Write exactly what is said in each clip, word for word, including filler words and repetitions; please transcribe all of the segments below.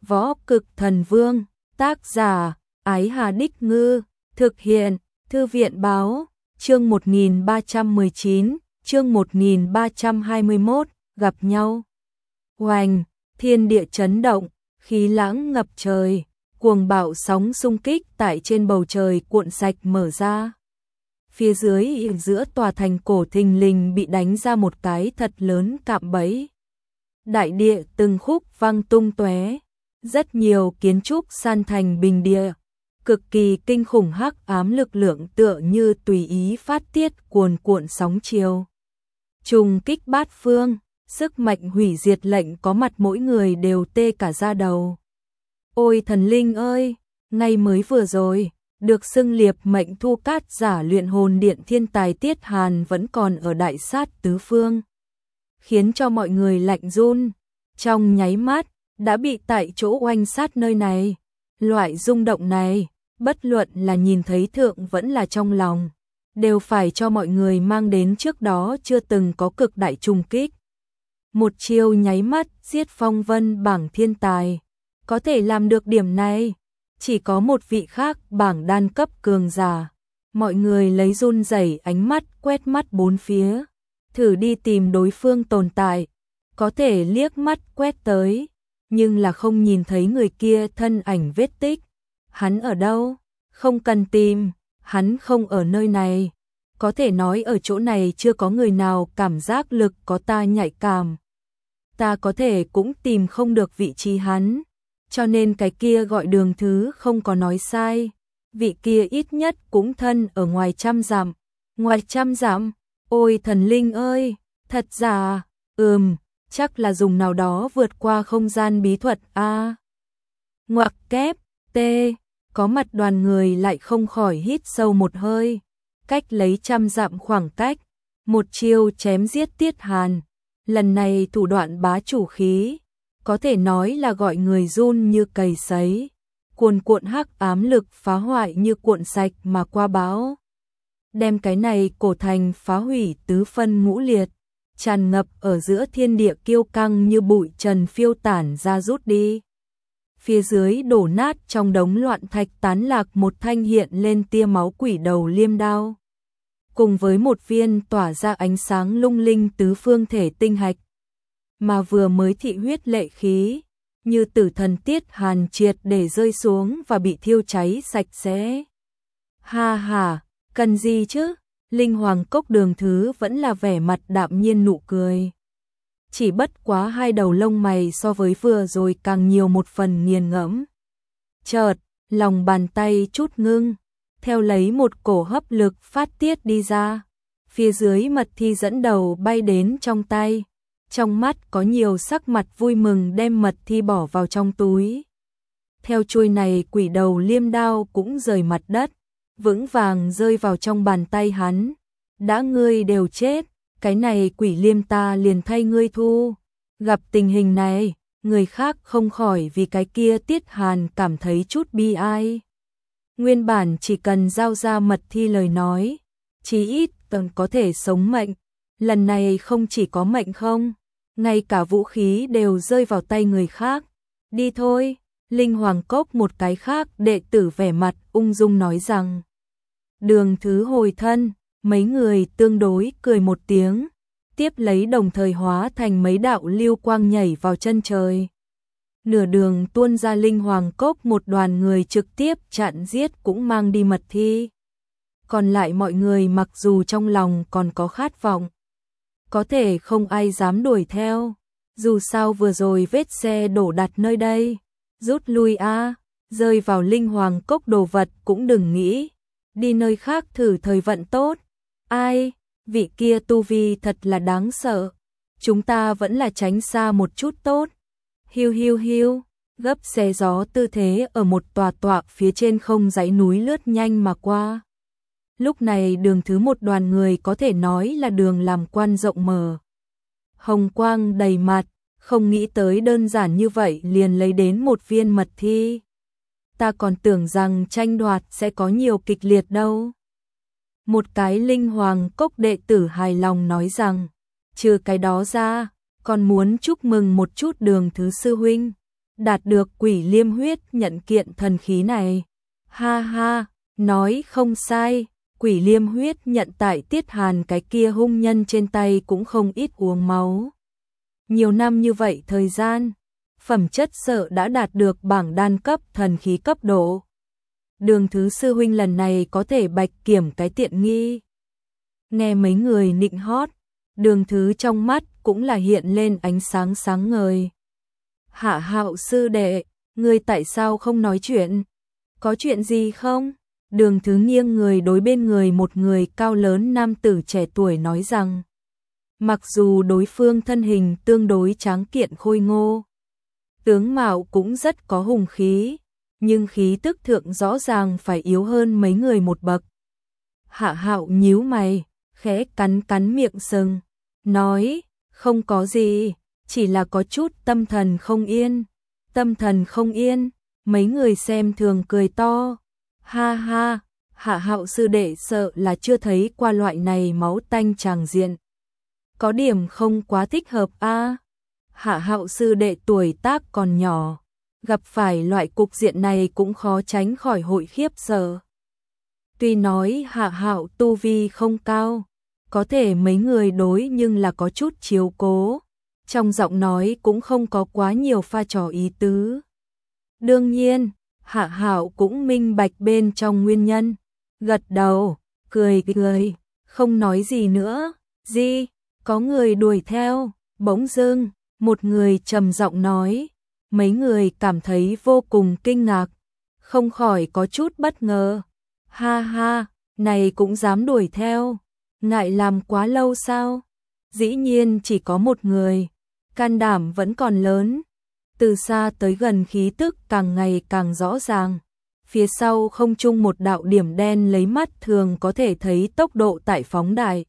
Võ Cực Thần Vương, tác giả, Ái Hà Đích Ngư, thực hiện, Thư viện Báo, chương một nghìn ba trăm mười chín, chương một nghìn ba trăm hai mươi mốt, gặp nhau. Oanh, thiên địa chấn động, khí lãng ngập trời, cuồng bạo sóng xung kích tại trên bầu trời cuộn sạch mở ra. Phía dưới giữa tòa thành cổ thình lình bị đánh ra một cái thật lớn cạm bẫy. Đại địa từng khúc văng tung tóe, rất nhiều kiến trúc san thành bình địa, cực kỳ kinh khủng hắc ám lực lượng tựa như tùy ý phát tiết cuồn cuộn sóng chiều. Trùng kích bát phương, sức mạnh hủy diệt lệnh có mặt mỗi người đều tê cả da đầu. Ôi thần linh ơi, ngay mới vừa rồi, được xưng liệp mệnh thu cát giả luyện hồn điện thiên tài Tiết Hàn vẫn còn ở đại sát tứ phương, khiến cho mọi người lạnh run, trong nháy mắt đã bị tại chỗ oanh sát nơi này. Loại rung động này, bất luận là nhìn thấy thượng vẫn là trong lòng, đều phải cho mọi người mang đến trước đó chưa từng có cực đại trùng kích. Một chiêu nháy mắt giết phong vân bảng thiên tài, có thể làm được điểm này, chỉ có một vị khác bảng đan cấp cường giả. Mọi người lấy run rẩy ánh mắt quét mắt bốn phía, thử đi tìm đối phương tồn tại, có thể liếc mắt quét tới, nhưng là không nhìn thấy người kia thân ảnh vết tích. Hắn ở đâu? Không cần tìm, hắn không ở nơi này. Có thể nói ở chỗ này chưa có người nào cảm giác lực có ta nhạy cảm. Ta có thể cũng tìm không được vị trí hắn, cho nên cái kia gọi Đường Thứ không có nói sai. Vị kia ít nhất cũng thân ở ngoài trăm dặm. Ngoài trăm dặm? Ôi thần linh ơi, thật giả? Ừm, chắc là dùng nào đó vượt qua không gian bí thuật a. Ngoặc kép, t, có mặt đoàn người lại không khỏi hít sâu một hơi. Cách lấy trăm dặm khoảng cách, một chiêu chém giết Tiết Hàn. Lần này thủ đoạn bá chủ khí, có thể nói là gọi người run như cầy sấy. Cuồn cuộn hắc ám lực phá hoại như cuộn sạch mà qua bão, đem cái này cổ thành phá hủy tứ phân ngũ liệt, tràn ngập ở giữa thiên địa kiêu căng như bụi trần phiêu tản ra rút đi. Phía dưới đổ nát trong đống loạn thạch tán lạc một thanh hiện lên tia máu quỷ đầu liêm đao, cùng với một viên tỏa ra ánh sáng lung linh tứ phương thể tinh hạch, mà vừa mới thị huyết lệ khí, như tử thần Tiết Hàn triệt để rơi xuống và bị thiêu cháy sạch sẽ. Ha ha, cần gì chứ? Linh Hoàng Cốc Đường Thứ vẫn là vẻ mặt đạm nhiên nụ cười. Chỉ bất quá hai đầu lông mày so với vừa rồi càng nhiều một phần nghiền ngẫm. Chợt, lòng bàn tay chút ngưng, theo lấy một cổ hấp lực phát tiết đi ra. Phía dưới mật thi dẫn đầu bay đến trong tay. Trong mắt có nhiều sắc mặt vui mừng đem mật thi bỏ vào trong túi. Theo chuôi này quỷ đầu liêm đao cũng rời mặt đất, vững vàng rơi vào trong bàn tay hắn. Đã ngươi đều chết, cái này quỷ liêm ta liền thay ngươi thu. Gặp tình hình này, người khác không khỏi vì cái kia Tiết Hàn cảm thấy chút bi ai. Nguyên bản chỉ cần giao ra mật thi lời nói, chí ít còn có thể sống mệnh. Lần này không chỉ có mệnh không, ngay cả vũ khí đều rơi vào tay người khác. Đi thôi, Linh Hoàng Cốc một cái khác đệ tử vẻ mặt ung dung nói rằng. Đường Thứ hồi thân, mấy người tương đối cười một tiếng, tiếp lấy đồng thời hóa thành mấy đạo lưu quang nhảy vào chân trời. Nửa đường tuôn ra Linh Hoàng Cốc một đoàn người trực tiếp chặn giết cũng mang đi mật thi. Còn lại mọi người mặc dù trong lòng còn có khát vọng, có thể không ai dám đuổi theo. Dù sao vừa rồi vết xe đổ đặt nơi đây, rút lui a, rơi vào Linh Hoàng Cốc đồ vật cũng đừng nghĩ, đi nơi khác thử thời vận tốt. Ai, vị kia tu vi thật là đáng sợ, chúng ta vẫn là tránh xa một chút tốt. Hiu hiu hiu, gấp xé gió tư thế ở một tòa tọa phía trên không dãy núi lướt nhanh mà qua. Lúc này Đường Thứ một đoàn người có thể nói là đường làm quan rộng mở. Hồng quang đầy mặt, không nghĩ tới đơn giản như vậy liền lấy đến một viên mật thi. Ta còn tưởng rằng tranh đoạt sẽ có nhiều kịch liệt đâu. Một cái Linh Hoàng Cốc đệ tử hài lòng nói rằng, trừ cái đó ra, còn muốn chúc mừng một chút Đường Thứ sư huynh. đạt được quỷ liêm huyết nhận kiện thần khí này. Ha ha, nói không sai, quỷ liêm huyết nhận tại Tiết Hàn cái kia hung nhân trên tay cũng không ít uống máu. Nhiều năm như vậy thời gian, phẩm chất sợ đã đạt được bảng đan cấp thần khí cấp độ. Đường Thứ sư huynh lần này có thể bạch kiểm cái tiện nghi. Nghe mấy người nịnh hót, Đường Thứ trong mắt cũng là hiện lên ánh sáng sáng ngời. Hạ Hạo sư đệ, ngươi tại sao không nói chuyện? Có chuyện gì không? Đường Thứ nghiêng người đối bên người một người cao lớn nam tử trẻ tuổi nói rằng, mặc dù đối phương thân hình tương đối tráng kiện khôi ngô, tướng mạo cũng rất có hùng khí, nhưng khí tức thượng rõ ràng phải yếu hơn mấy người một bậc. Hạ Hạo nhíu mày, khẽ cắn cắn miệng sừng, nói, không có gì, chỉ là có chút tâm thần không yên. Tâm thần không yên, mấy người xem thường cười to. Ha ha, Hạ Hạo sư đệ sợ là chưa thấy qua loại này máu tanh tràng diện. Có điểm không quá thích hợp a. Hạ Hạo sư đệ tuổi tác còn nhỏ, gặp phải loại cục diện này cũng khó tránh khỏi hội khiếp sợ. Tuy nói Hạ Hạo tu vi không cao, có thể mấy người đối nhưng là có chút chiếu cố. Trong giọng nói cũng không có quá nhiều pha trò ý tứ. Đương nhiên, Hạ Hạo cũng minh bạch bên trong nguyên nhân, gật đầu, cười cười, không nói gì nữa. Gì? Có người đuổi theo, bỗng dưng, một người trầm giọng nói, mấy người cảm thấy vô cùng kinh ngạc, không khỏi có chút bất ngờ. Ha ha, này cũng dám đuổi theo, ngại làm quá lâu sao? Dĩ nhiên chỉ có một người, can đảm vẫn còn lớn. Từ xa tới gần khí tức càng ngày càng rõ ràng. Phía sau không trung một đạo điểm đen lấy mắt thường có thể thấy tốc độ tại phóng đại.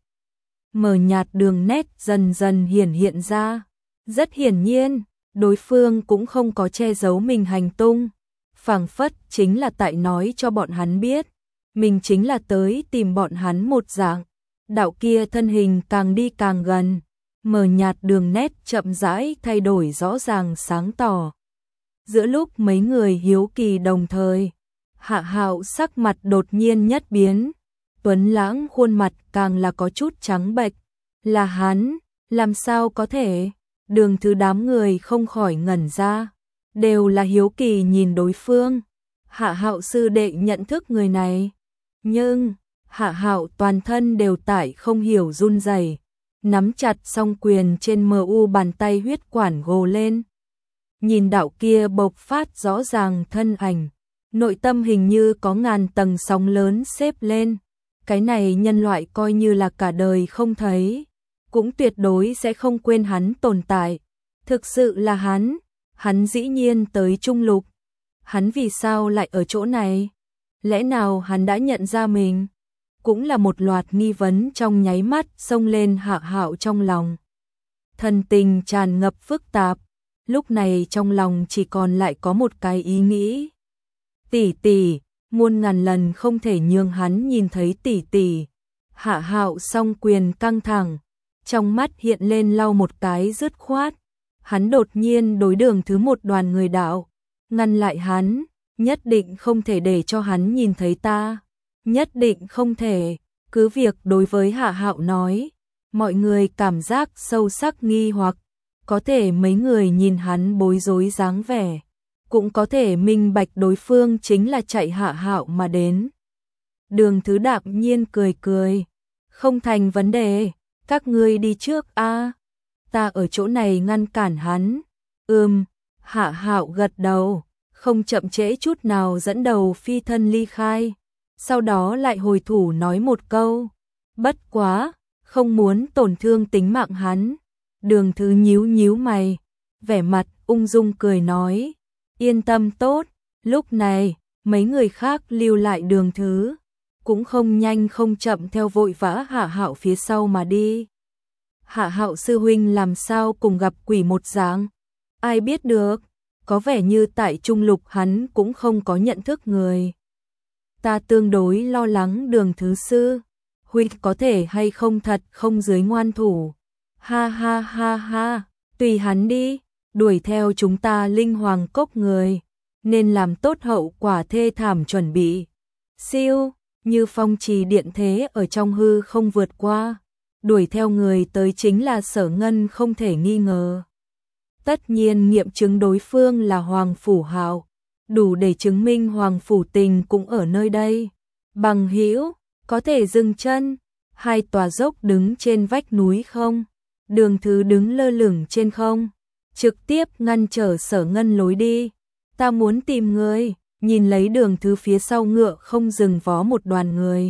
Mờ nhạt đường nét dần dần hiển hiện ra. Rất hiển nhiên, đối phương cũng không có che giấu mình hành tung. Phảng phất chính là tại nói cho bọn hắn biết, mình chính là tới tìm bọn hắn một dạng. Đạo kia thân hình càng đi càng gần, mờ nhạt đường nét chậm rãi thay đổi rõ ràng sáng tỏ. Giữa lúc mấy người hiếu kỳ đồng thời, Hạ Hạo sắc mặt đột nhiên nhất biến, tuấn lãng khuôn mặt càng là có chút trắng bệch. Là hắn, làm sao có thể? Đường Thứ đám người không khỏi ngẩn ra, đều là hiếu kỳ nhìn đối phương. Hạ Hạo sư đệ nhận thức người này, nhưng Hạ Hạo toàn thân đều tải không hiểu run rẩy, nắm chặt song quyền trên mờ u bàn tay huyết quản gồ lên. Nhìn đạo kia bộc phát rõ ràng thân ảnh, nội tâm hình như có ngàn tầng sóng lớn xếp lên. Cái này nhân loại coi như là cả đời không thấy, cũng tuyệt đối sẽ không quên hắn tồn tại. Thực sự là hắn, hắn dĩ nhiên tới Trung Lục. Hắn vì sao lại ở chỗ này? Lẽ nào hắn đã nhận ra mình? Cũng là một loạt nghi vấn trong nháy mắt xông lên Hạ Hạo trong lòng. Thần tình tràn ngập phức tạp, lúc này trong lòng chỉ còn lại có một cái ý nghĩ. Tỷ tỷ, muôn ngàn lần không thể nhường hắn nhìn thấy tỷ tỷ. Hạ Hạo song quyền căng thẳng, trong mắt hiện lên lau một cái dứt khoát. Hắn đột nhiên đối Đường Thứ một đoàn người đạo, ngăn lại hắn, nhất định không thể để cho hắn nhìn thấy ta. Nhất định không thể, cứ việc đối với Hạ Hạo nói, mọi người cảm giác sâu sắc nghi hoặc, có thể mấy người nhìn hắn bối rối dáng vẻ, cũng có thể minh bạch đối phương chính là chạy Hạ Hạo mà đến. Đường Thứ đạm nhiên cười cười, không thành vấn đề, các ngươi đi trước a, ta ở chỗ này ngăn cản hắn. Ừm, Hạ Hạo gật đầu, không chậm trễ chút nào dẫn đầu phi thân ly khai. Sau đó lại hồi thủ nói một câu, bất quá, không muốn tổn thương tính mạng hắn. Đường Thứ nhíu nhíu mày, vẻ mặt ung dung cười nói, yên tâm tốt. Lúc này, mấy người khác lưu lại Đường Thứ, cũng không nhanh không chậm theo vội vã Hạ Hạo phía sau mà đi. Hạ Hạo sư huynh làm sao cùng gặp quỷ một dạng? Ai biết được, có vẻ như tại Trung Lục hắn cũng không có nhận thức người. Ta tương đối lo lắng Đường Thứ sư, huynh có thể hay không thật không dưới ngoan thủ. Ha ha ha ha, tùy hắn đi. đuổi theo chúng ta Linh Hoàng Cốc người, nên làm tốt hậu quả thê thảm chuẩn bị. Siêu, như phong trì điện thế ở trong hư không vượt qua, đuổi theo người tới chính là Sở Ngân không thể nghi ngờ. Tất nhiên nghiệm chứng đối phương là Hoàng Phủ Hạo, đủ để chứng minh Hoàng Phủ Tình cũng ở nơi đây. Bằng hữu, có thể dừng chân, hai tòa dốc đứng trên vách núi không? Đường Thứ đứng lơ lửng trên không, trực tiếp ngăn trở Sở Ngân lối đi. Ta muốn tìm người, nhìn lấy Đường Thứ phía sau ngựa không dừng vó một đoàn người.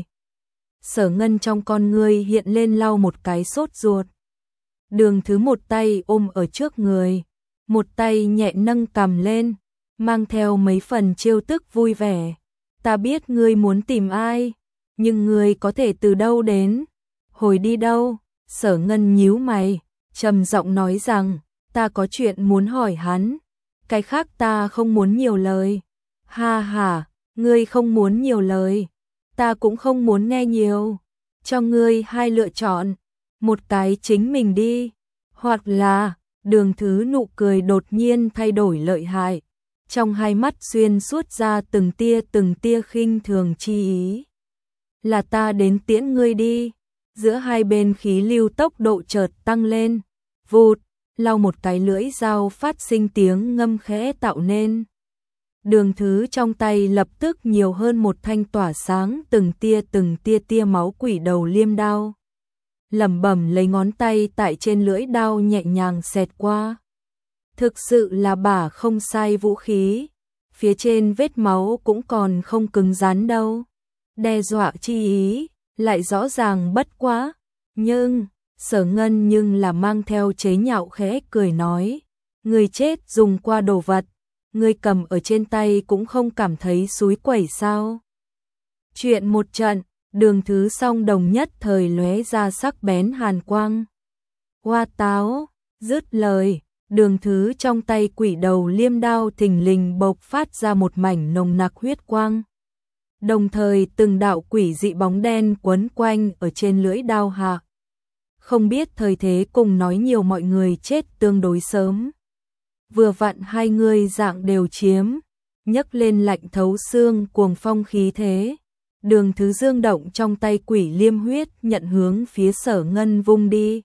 Sở Ngân trong con người hiện lên lau một cái sốt ruột. Đường Thứ một tay ôm ở trước người, một tay nhẹ nâng cằm lên, mang theo mấy phần trêu tức vui vẻ. Ta biết ngươi muốn tìm ai, nhưng ngươi có thể từ đâu đến, hồi đi đâu? Sở Ngân nhíu mày, trầm giọng nói rằng, ta có chuyện muốn hỏi hắn, cái khác ta không muốn nhiều lời. Ha ha, ngươi không muốn nhiều lời, ta cũng không muốn nghe nhiều. Cho ngươi hai lựa chọn, một cái chính mình đi, hoặc là, Đường Thứ nụ cười đột nhiên thay đổi lợi hại, trong hai mắt xuyên suốt ra từng tia từng tia khinh thường chi ý. Là ta đến tiễn ngươi đi. Giữa hai bên khí lưu tốc độ chợt tăng lên, vụt, lau một cái lưỡi dao phát sinh tiếng ngâm khẽ tạo nên. Đường Thứ trong tay lập tức nhiều hơn một thanh tỏa sáng từng tia từng tia tia máu quỷ đầu liêm đao. Lẩm bẩm lấy ngón tay tại trên lưỡi đao nhẹ nhàng xẹt qua. Thực sự là bả không sai vũ khí, phía trên vết máu cũng còn không cứng rắn đâu. Đe dọa chi ý, lại rõ ràng bất quá. Nhưng, Sở Ngân nhưng là mang theo chế nhạo khẽ cười nói. Người chết dùng qua đồ vật, người cầm ở trên tay cũng không cảm thấy xúi quẩy sao. Chuyện một trận, Đường Thứ song đồng nhất thời lóe ra sắc bén hàn quang. Hoa táo, dứt lời, Đường Thứ trong tay quỷ đầu liêm đao thình lình bộc phát ra một mảnh nồng nặc huyết quang. Đồng thời từng đạo quỷ dị bóng đen quấn quanh ở trên lưỡi đao hạ. Không biết thời thế cùng nói nhiều mọi người chết tương đối sớm. Vừa vặn hai người dạng đều chiếm, nhấc lên lạnh thấu xương cuồng phong khí thế. Đường Thứ dương động trong tay quỷ liêm huyết nhận hướng phía Sở Ngân vung đi.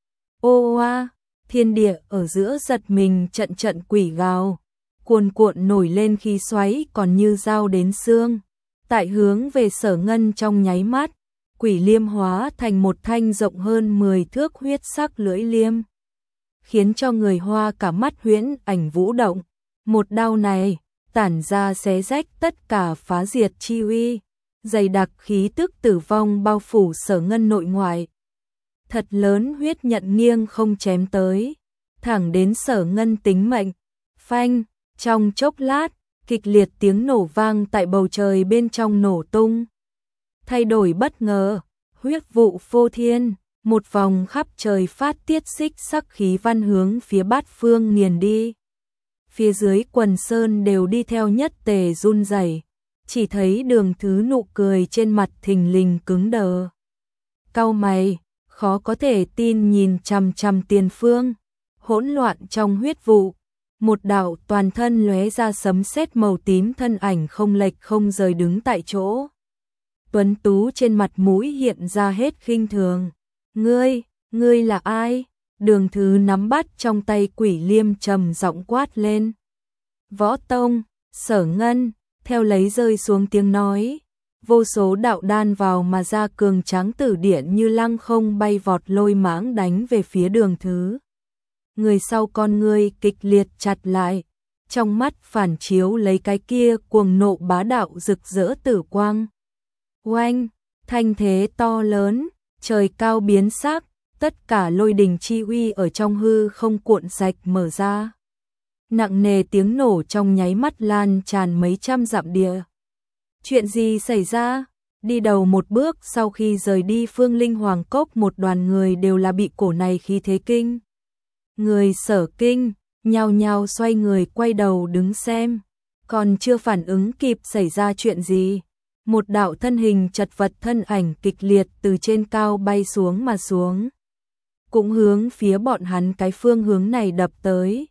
Ô oa, thiên địa ở giữa giật mình trận trận quỷ gào, cuồn cuộn nổi lên khí xoáy còn như dao đến xương. Tại hướng về Sở Ngân trong nháy mắt, quỷ liêm hóa thành một thanh rộng hơn mười thước huyết sắc lưỡi liêm, khiến cho người Hoa cả mắt huyễn ảnh vũ động. Một đao này, tản ra xé rách tất cả phá diệt chi uy, dày đặc khí tức tử vong bao phủ Sở Ngân nội ngoại. Thật lớn huyết nhận nghiêng không chém tới, thẳng đến Sở Ngân tính mệnh. Phanh, trong chốc lát, kịch liệt tiếng nổ vang tại bầu trời bên trong nổ tung. Thay đổi bất ngờ, huyết vụ phô thiên, một vòng khắp trời phát tiết xích sắc khí văn hướng phía bát phương nghiền đi. Phía dưới quần sơn đều đi theo nhất tề run rẩy, chỉ thấy Đường Thứ nụ cười trên mặt thình lình cứng đờ. Cau mày, khó có thể tin nhìn chằm chằm tiền phương, hỗn loạn trong huyết vụ. Một đạo toàn thân lóe ra sấm sét màu tím thân ảnh không lệch không rời đứng tại chỗ. Tuấn tú trên mặt mũi hiện ra hết khinh thường. Ngươi, ngươi là ai? Đường Thứ nắm bắt trong tay quỷ liêm trầm giọng quát lên. Võ Tông, Sở Ngân, theo lấy rơi xuống tiếng nói. Vô số đạo đan vào mà ra cường tráng tử điện như lăng không bay vọt lôi mãng đánh về phía Đường Thứ. Người sau con ngươi kịch liệt chặt lại, trong mắt phản chiếu lấy cái kia cuồng nộ bá đạo rực rỡ tử quang. Oanh, thanh thế to lớn, trời cao biến sắc, tất cả lôi đình chi uy ở trong hư không cuộn sạch mở ra. Nặng nề tiếng nổ trong nháy mắt lan tràn mấy trăm dặm địa. Chuyện gì xảy ra? Đi đầu một bước sau khi rời đi Phương Linh Hoàng Cốc một đoàn người đều là bị cổ này khí thế kinh. Người Sở kinh, nhao nhao xoay người quay đầu đứng xem, còn chưa phản ứng kịp xảy ra chuyện gì. Một đạo thân hình chật vật thân ảnh kịch liệt từ trên cao bay xuống mà xuống. Cũng hướng phía bọn hắn cái phương hướng này đập tới.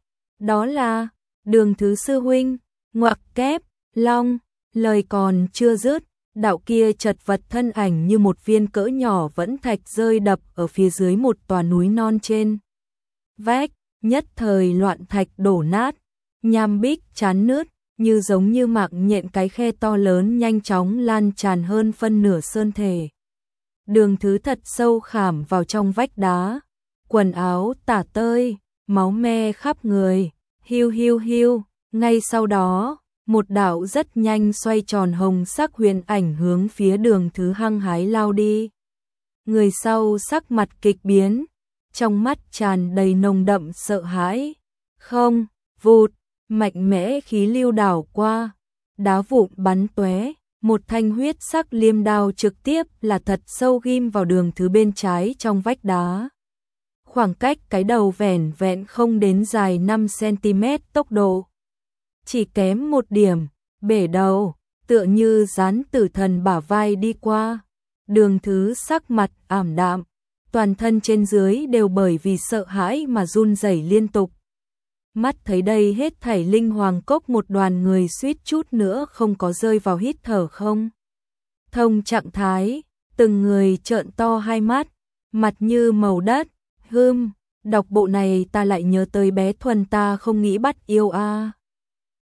Đó là Đường Thứ sư huynh, ngoặc kép, long, lời còn chưa dứt, đạo kia chật vật thân ảnh như một viên cỡ nhỏ vẫn thạch rơi đập ở phía dưới một tòa núi non trên vách, nhất thời loạn thạch đổ nát, nham bích chán nứt, như giống như mạng nhện cái khe to lớn nhanh chóng lan tràn hơn phân nửa sơn thể. Đường Thứ thật sâu khảm vào trong vách đá, quần áo tả tơi, máu me khắp người, hiu hiu hiu, ngay sau đó, một đạo rất nhanh xoay tròn hồng sắc huyền ảnh hướng phía Đường Thứ hăng hái lao đi. Người sau sắc mặt kịch biến, trong mắt tràn đầy nồng đậm sợ hãi. Không, vụt, mạnh mẽ khí lưu đảo qua, đá vụn bắn tóe, một thanh huyết sắc liêm đao trực tiếp là thật sâu ghim vào Đường Thứ bên trái trong vách đá. Khoảng cách cái đầu vẻn vẹn không đến dài năm xăng-ti-mét, tốc độ chỉ kém một điểm, bể đầu, tựa như dán tử thần bả vai đi qua. Đường Thứ sắc mặt ảm đạm, toàn thân trên dưới đều bởi vì sợ hãi mà run rẩy liên tục. Mắt thấy đây hết thảy linh hoàng cốc một đoàn người suýt chút nữa không có rơi vào hít thở không thông trạng thái, từng người trợn to hai mắt, mặt như màu đất. Hưm, đọc bộ này ta lại nhớ tới bé Thuần ta không nghĩ bắt yêu a.